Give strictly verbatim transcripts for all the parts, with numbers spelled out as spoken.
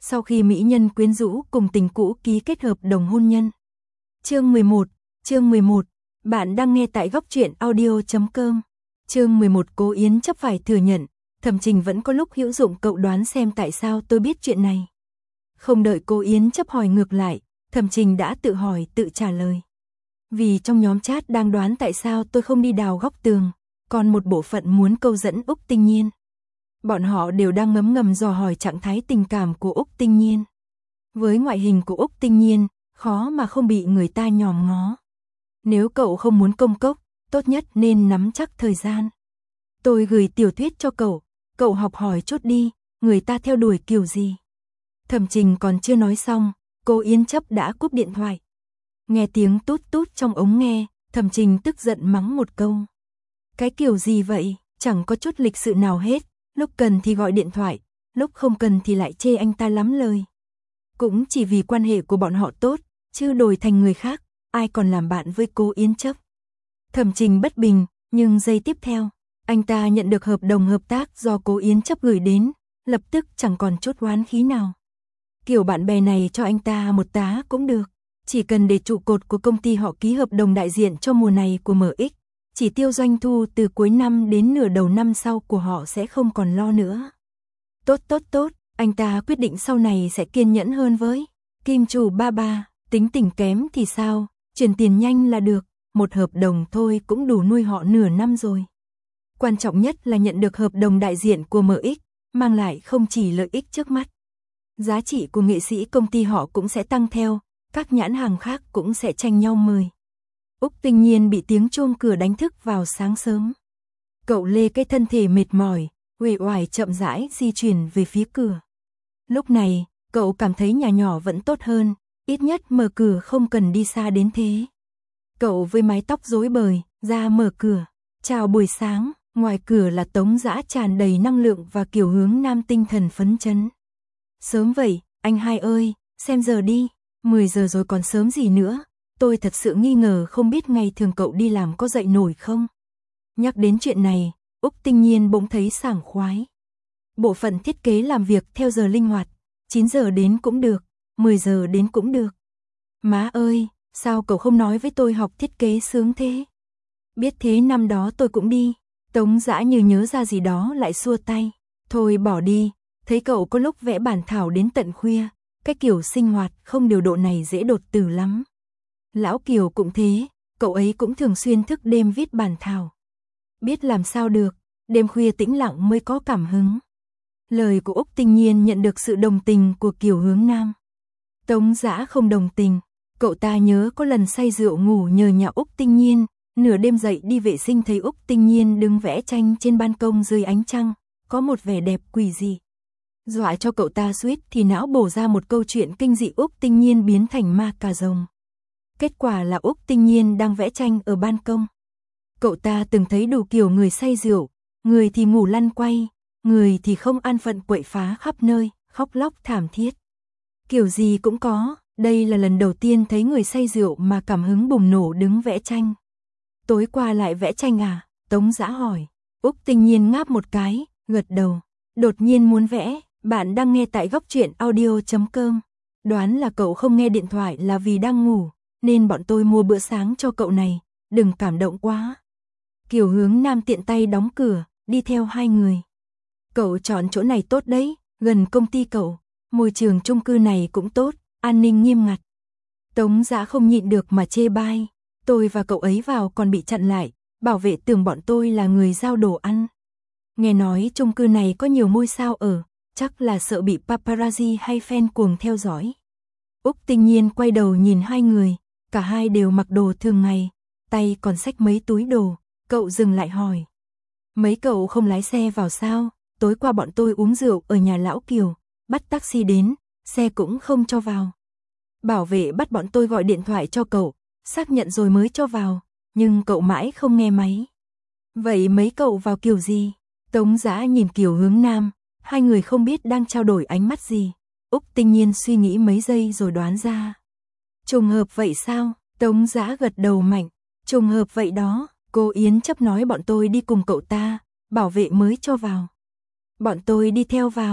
Sau khi mỹ nhân quyến rũ cùng tình cũ ký kết hợp đồng hôn nhân. Chương mười một, chương mười một, bạn đang nghe tại góc truyện audio chấm com. Chương mười một, Cố Yến chấp phải thừa nhận, Thẩm Trình vẫn có lúc hữu dụng, cậu đoán xem tại sao tôi biết chuyện này. Không đợi Cố Yến chấp hỏi ngược lại, Thẩm Trình đã tự hỏi tự trả lời. Vì trong nhóm chat đang đoán tại sao tôi không đi đào góc tường, còn một bộ phận muốn câu dẫn Úc Tinh Nhiên. Bọn họ đều đang ngấm ngầm dò hỏi trạng thái tình cảm của Úc Tinh Nhiên. Với ngoại hình của Úc Tinh Nhiên, khó mà không bị người ta nhòm ngó. Nếu cậu không muốn công cốc, tốt nhất nên nắm chắc thời gian. Tôi gửi tiểu thuyết cho cậu, cậu học hỏi chút đi, người ta theo đuổi kiểu gì. Thẩm Trình còn chưa nói xong, Cố Yến chấp đã cúp điện thoại. Nghe tiếng tút tút trong ống nghe, Thẩm Trình tức giận mắng một câu. Cái kiểu gì vậy, chẳng có chút lịch sự nào hết, lúc cần thì gọi điện thoại, lúc không cần thì lại chê anh ta lắm lời. Cũng chỉ vì quan hệ của bọn họ tốt, chứ đổi thành người khác, ai còn làm bạn với Cố Yến chấp. Thẩm Trình bất bình, nhưng giây tiếp theo, anh ta nhận được hợp đồng hợp tác do Cố Yến chấp gửi đến, lập tức chẳng còn chút oán khí nào. Kiểu bạn bè này cho anh ta một tá cũng được, chỉ cần để trụ cột của công ty họ ký hợp đồng đại diện cho mùa này của em ích, chỉ tiêu doanh thu từ cuối năm đến nửa đầu năm sau của họ sẽ không còn lo nữa. Tốt tốt tốt, anh ta quyết định sau này sẽ kiên nhẫn hơn với Kim chủ ba ba, tính tình kém thì sao, chuyển tiền nhanh là được, một hợp đồng thôi cũng đủ nuôi họ nửa năm rồi. Quan trọng nhất là nhận được hợp đồng đại diện của em ích, mang lại không chỉ lợi ích trước mắt. Giá trị của nghệ sĩ công ty họ cũng sẽ tăng theo, các nhãn hàng khác cũng sẽ tranh nhau mời. Úc Tinh Nhiên bị tiếng chuông cửa đánh thức vào sáng sớm. Cậu lê cái thân thể mệt mỏi, uể oải chậm rãi di chuyển về phía cửa. Lúc này, cậu cảm thấy nhà nhỏ vẫn tốt hơn, ít nhất mở cửa không cần đi xa đến thế. Cậu với mái tóc rối bời, ra mở cửa. Chào buổi sáng, ngoài cửa là Tống Dã tràn đầy năng lượng và kiểu hướng nam tinh thần phấn chấn. Sớm vậy, anh hai ơi, xem giờ đi, mười giờ rồi còn sớm gì nữa, tôi thật sự nghi ngờ không biết ngày thường cậu đi làm có dậy nổi không. Nhắc đến chuyện này, Úc Tinh Nhiên bỗng thấy sảng khoái. Bộ phận thiết kế làm việc theo giờ linh hoạt, chín giờ đến cũng được, mười giờ đến cũng được. Má ơi, sao cậu không nói với tôi học thiết kế sướng thế? Biết thế năm đó tôi cũng đi. Tống Dã như nhớ ra gì đó lại xua tay. Thôi bỏ đi, thấy cậu có lúc vẽ bản thảo đến tận khuya, cái kiểu sinh hoạt không điều độ này dễ đột tử lắm. Lão Kiều cũng thế, cậu ấy cũng thường xuyên thức đêm viết bản thảo. Biết làm sao được, đêm khuya tĩnh lặng mới có cảm hứng. Lời của Úc Tinh Nhiên nhận được sự đồng tình của Kiều Hướng Nam. Tống Dã không đồng tình, cậu ta nhớ có lần say rượu ngủ nhờ nhà Úc Tinh Nhiên, nửa đêm dậy đi vệ sinh thấy Úc Tinh Nhiên đứng vẽ tranh trên ban công dưới ánh trăng, có một vẻ đẹp quỷ dị. Dọa cho cậu ta suýt thì não bổ ra một câu chuyện kinh dị Úc Tinh Nhiên biến thành ma cà rồng. Kết quả là Úc Tinh Nhiên đang vẽ tranh ở ban công. Cậu ta từng thấy đủ kiểu người say rượu, người thì ngủ lăn quay, người thì không an phận quậy phá khắp nơi, khóc lóc thảm thiết. Kiểu gì cũng có, đây là lần đầu tiên thấy người say rượu mà cảm hứng bùng nổ đứng vẽ tranh. Tối qua lại vẽ tranh à? Tống Dã hỏi. Úc Tinh Nhiên ngáp một cái, gật đầu. Đột nhiên muốn vẽ, bạn đang nghe tại góc truyện audio chấm com. Đoán là cậu không nghe điện thoại là vì đang ngủ, nên bọn tôi mua bữa sáng cho cậu này, đừng cảm động quá. Kiều Hướng Nam tiện tay đóng cửa, đi theo hai người. Cậu chọn chỗ này tốt đấy, gần công ty cậu, môi trường chung cư này cũng tốt, an ninh nghiêm ngặt. Tống Dã không nhịn được mà chê bai. Tôi và cậu ấy vào còn bị chặn lại, bảo vệ tưởng bọn tôi là người giao đồ ăn. Nghe nói chung cư này có nhiều ngôi sao ở, chắc là sợ bị paparazzi hay fan cuồng theo dõi. Úc Tinh Nhiên quay đầu nhìn hai người, cả hai đều mặc đồ thường ngày, tay còn xách mấy túi đồ, cậu dừng lại hỏi. Mấy cậu không lái xe vào sao, tối qua bọn tôi uống rượu ở nhà lão Kiều, bắt taxi đến, xe cũng không cho vào. Bảo vệ bắt bọn tôi gọi điện thoại cho cậu, xác nhận rồi mới cho vào, nhưng cậu mãi không nghe máy. Vậy mấy cậu vào kiểu gì? Tống Dã nhìn Kiều Hướng Nam, hai người không biết đang trao đổi ánh mắt gì. Úc Tinh Nhiên suy nghĩ mấy giây rồi đoán ra. Trùng hợp vậy sao? Tống Dã gật đầu mạnh. Trùng hợp vậy đó, cô Yến chấp nói bọn tôi đi cùng cậu ta, bảo vệ mới cho vào. Bọn tôi đi theo vào.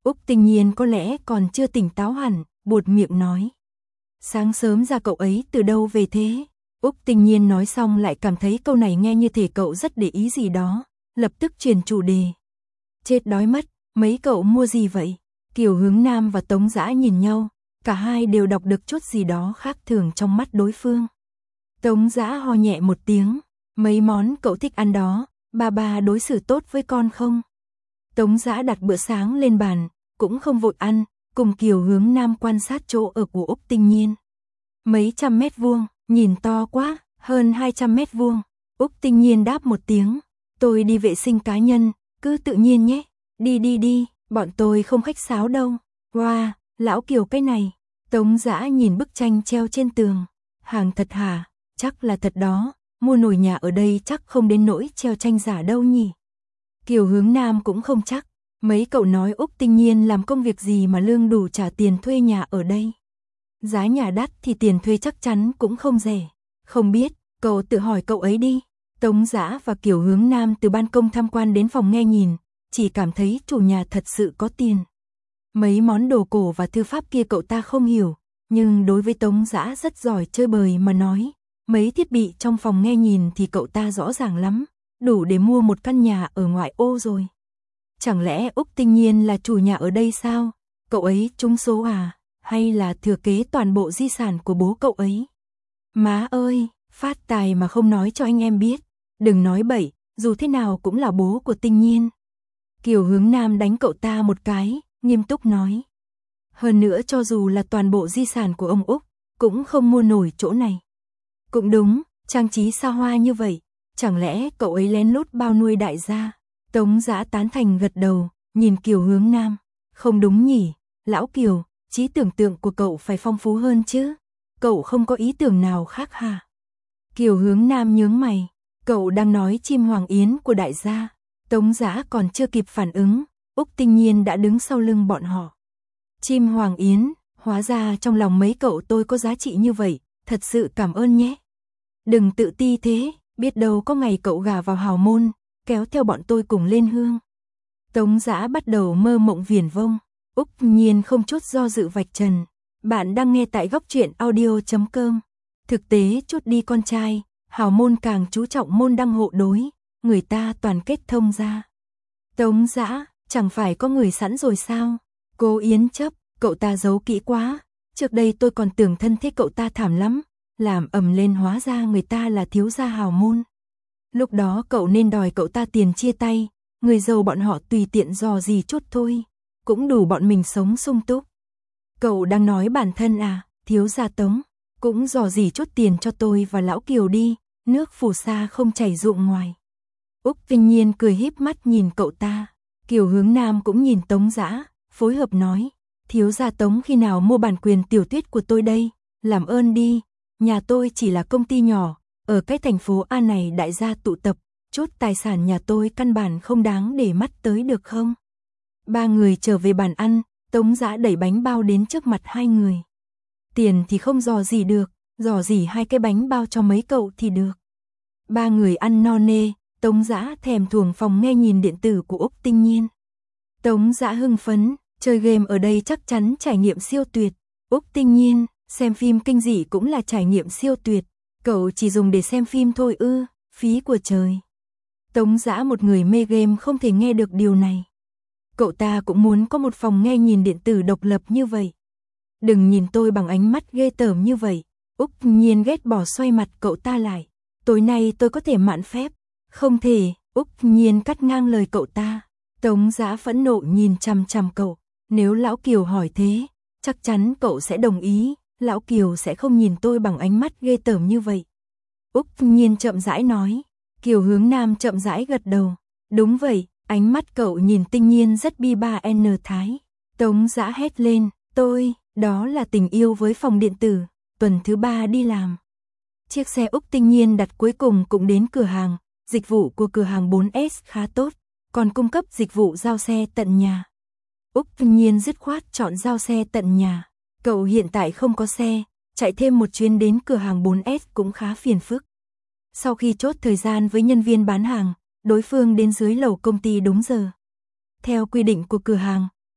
Úc Tinh Nhiên có lẽ còn chưa tỉnh táo hẳn, buột miệng nói. Sáng sớm ra cậu ấy từ đâu về thế? Úc Tinh Nhiên nói xong lại cảm thấy câu này nghe như thể cậu rất để ý gì đó, lập tức chuyển chủ đề. Chết đói mất, mấy cậu mua gì vậy? Kiều Hướng Nam và Tống Dã nhìn nhau, cả hai đều đọc được chút gì đó khác thường trong mắt đối phương. Tống Dã ho nhẹ một tiếng, mấy món cậu thích ăn đó, ba ba đối xử tốt với con không? Tống Dã đặt bữa sáng lên bàn, cũng không vội ăn, cùng Kiều Hướng Nam quan sát chỗ ở của Úc Tinh Nhiên. Mấy trăm mét vuông, nhìn to quá, hơn hai trăm mét vuông. Úc Tinh Nhiên đáp một tiếng, tôi đi vệ sinh cá nhân, cứ tự nhiên nhé, đi đi đi, bọn tôi không khách sáo đâu. Wow, lão Kiều cái này. Tống Dã nhìn bức tranh treo trên tường, hàng thật hả? Chắc là thật đó, mua nổi nhà ở đây chắc không đến nỗi treo tranh giả đâu nhỉ. Kiều Hướng Nam cũng không chắc, mấy cậu nói Úc Tinh Nhiên làm công việc gì mà lương đủ trả tiền thuê nhà ở đây. Giá nhà đắt thì tiền thuê chắc chắn cũng không rẻ. Không biết, cậu tự hỏi cậu ấy đi. Tống Dã và Kiều Hướng Nam từ ban công tham quan đến phòng nghe nhìn, chỉ cảm thấy chủ nhà thật sự có tiền. Mấy món đồ cổ và thư pháp kia cậu ta không hiểu, nhưng đối với Tống Dã rất giỏi chơi bời mà nói, mấy thiết bị trong phòng nghe nhìn thì cậu ta rõ ràng lắm, đủ để mua một căn nhà ở ngoại ô rồi. Chẳng lẽ Úc Tinh Nhiên là chủ nhà ở đây sao? Cậu ấy trúng số à? Hay là thừa kế toàn bộ di sản của bố cậu ấy? Má ơi, phát tài mà không nói cho anh em biết. Đừng nói bậy, dù thế nào cũng là bố của Tinh Nhiên. Kiều Hướng Nam đánh cậu ta một cái, nghiêm túc nói. Hơn nữa cho dù là toàn bộ di sản của ông Úc, cũng không mua nổi chỗ này. Cũng đúng, trang trí xa hoa như vậy, chẳng lẽ cậu ấy lén lút bao nuôi đại gia? Tống Dã tán thành gật đầu, nhìn Kiều Hướng Nam. Không đúng nhỉ, lão Kiều, trí tưởng tượng của cậu phải phong phú hơn chứ. Cậu không có ý tưởng nào khác hả? Kiều Hướng Nam nhướng mày, cậu đang nói chim hoàng yến của đại gia. Tống Dã còn chưa kịp phản ứng, Úc Tinh Nhiên đã đứng sau lưng bọn họ. Chim hoàng yến, hóa ra trong lòng mấy cậu tôi có giá trị như vậy, thật sự cảm ơn nhé. Đừng tự ti thế, biết đâu có ngày cậu gả vào hào môn, kéo theo bọn tôi cùng lên hương. Tống Dã bắt đầu mơ mộng viển vông, Úc Nhiên không chút do dự vạch trần. Bạn đang nghe tại góc truyện audio chấm com. Thực tế chút đi con trai, hào môn càng chú trọng môn đăng hộ đối, người ta toàn kết thông ra. Tống Dã, chẳng phải có người sẵn rồi sao? Cô Yến chấp, cậu ta giấu kỹ quá, trước đây tôi còn tưởng thân thế cậu ta thảm lắm, làm ầm lên hóa ra người ta là thiếu gia hào môn. Lúc đó cậu nên đòi cậu ta tiền chia tay, người giàu bọn họ tùy tiện dò gì chút thôi, cũng đủ bọn mình sống sung túc. Cậu đang nói bản thân à, thiếu gia Tống, cũng dò gì chút tiền cho tôi và lão Kiều đi, nước phù sa không chảy ruộng ngoài. Úc Tinh Nhiên cười híp mắt nhìn cậu ta, Kiều Hướng Nam cũng nhìn Tống Dã, phối hợp nói, thiếu gia Tống khi nào mua bản quyền tiểu thuyết của tôi đây, làm ơn đi, nhà tôi chỉ là công ty nhỏ, ở cái thành phố A này đại gia tụ tập, chút tài sản nhà tôi căn bản không đáng để mắt tới được không? Ba người trở về bàn ăn, Tống Dã đẩy bánh bao đến trước mặt hai người. Tiền thì không dò gì được, dò gì hai cái bánh bao cho mấy cậu thì được. Ba người ăn no nê, Tống Dã thèm thuồng phòng nghe nhìn điện tử của Úc Tinh Nhiên. Tống Dã hưng phấn, chơi game ở đây chắc chắn trải nghiệm siêu tuyệt. Úc Tinh Nhiên, xem phim kinh dị cũng là trải nghiệm siêu tuyệt. Cậu chỉ dùng để xem phim thôi ư, phí của trời. Tống Dã một người mê game không thể nghe được điều này. Cậu ta cũng muốn có một phòng nghe nhìn điện tử độc lập như vậy. Đừng nhìn tôi bằng ánh mắt ghê tởm như vậy. Úc Nhiên ghét bỏ xoay mặt cậu ta lại. Tối nay tôi có thể mạn phép. Không thể, Úc Nhiên cắt ngang lời cậu ta. Tống Dã phẫn nộ nhìn chằm chằm cậu. Nếu lão Kiều hỏi thế, chắc chắn cậu sẽ đồng ý. Lão Kiều sẽ không nhìn tôi bằng ánh mắt ghê tởm như vậy. Úc Nhiên chậm rãi nói. Kiều Hướng Nam chậm rãi gật đầu. Đúng vậy, ánh mắt cậu nhìn Tinh Nhiên rất bi ba n thái. Tống Dã hét lên, tôi, đó là tình yêu với phòng điện tử, tuần thứ ba đi làm. Chiếc xe Úc Tinh Nhiên đặt cuối cùng cũng đến cửa hàng, dịch vụ của cửa hàng bốn S khá tốt, còn cung cấp dịch vụ giao xe tận nhà. Úc Tinh Nhiên dứt khoát chọn giao xe tận nhà. Cậu hiện tại không có xe, chạy thêm một chuyến đến cửa hàng bốn S cũng khá phiền phức. Sau khi chốt thời gian với nhân viên bán hàng, đối phương đến dưới lầu công ty đúng giờ. Theo quy định của cửa hàng,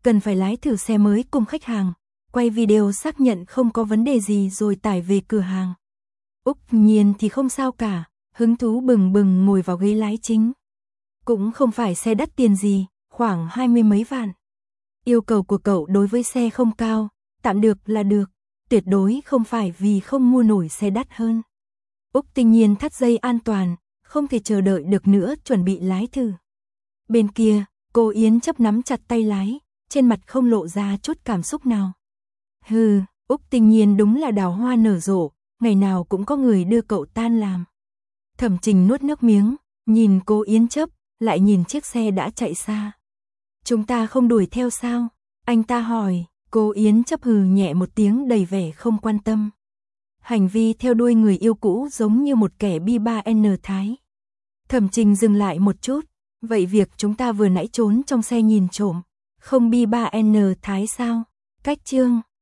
cần phải lái thử xe mới cùng khách hàng, quay video xác nhận không có vấn đề gì rồi tải về cửa hàng. Úc Nhiên thì không sao cả, hứng thú bừng bừng ngồi vào ghế lái chính. Cũng không phải xe đắt tiền gì, khoảng hai mươi mấy vạn. Yêu cầu của cậu đối với xe không cao, tạm được là được, tuyệt đối không phải vì không mua nổi xe đắt hơn. Úc Tinh Nhiên thắt dây an toàn, không thể chờ đợi được nữa chuẩn bị lái thử. Bên kia, cô Yến Chấp nắm chặt tay lái, trên mặt không lộ ra chút cảm xúc nào. Hừ, Úc Tinh Nhiên đúng là đào hoa nở rộ, ngày nào cũng có người đưa cậu tan làm. Thẩm Trình nuốt nước miếng, nhìn cô Yến Chấp, lại nhìn chiếc xe đã chạy xa. Chúng ta không đuổi theo sao? Anh ta hỏi, cô Yến Chấp hừ nhẹ một tiếng đầy vẻ không quan tâm. Hành vi theo đuôi người yêu cũ giống như một kẻ bi ba en thái. Thẩm Trình dừng lại một chút, vậy việc chúng ta vừa nãy trốn trong xe nhìn trộm, không bi ba en thái sao? Cách chương